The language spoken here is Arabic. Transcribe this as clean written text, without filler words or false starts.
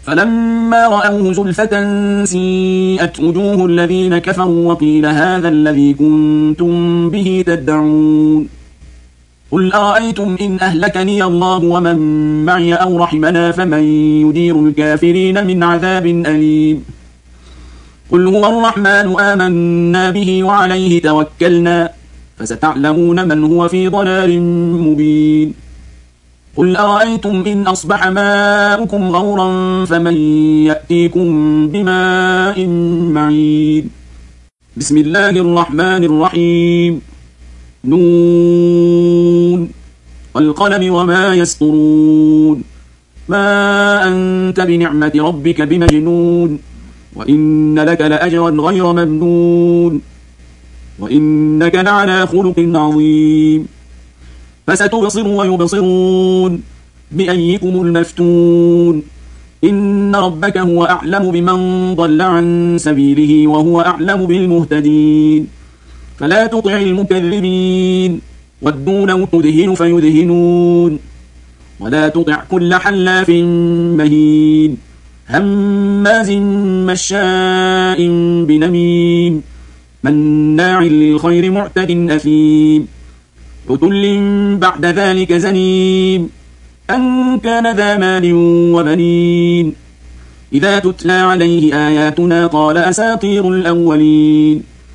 فلما رأوه زلفة سيئت وجوه الذين كفروا وقيل هذا الذي كنتم به تدعون قل أرأيتم إن أهلكني الله ومن معي أو رحمنا فمن يدير الكافرين من عذاب أليم قل هو الرحمن آمنا به وعليه توكلنا فستعلمون من هو في ضلال مبين قل أرأيتم إن أصبح ماؤكم غورا فمن يأتيكم بماء معين بسم الله الرحمن الرحيم نون والقلم وما يسطرون ما أنت بنعمة ربك بمجنون وإن لك لأجرا غير ممنون وإنك لعلى خلق عظيم فستبصر ويبصرون بأيكم المفتون إن ربك هو أعلم بمن ضل عن سبيله وهو أعلم بالمهتدين فلا تطع المكذبين ودوا لو تدهن فيدهنون ولا تطع كل حلاف مهين هماز مشاء بنميم مناع للخير معتد أثيم عتل بعد ذلك زنيم أن كان ذا مال وبنين إذا تتلى عليه آياتنا قال أساطير الأولين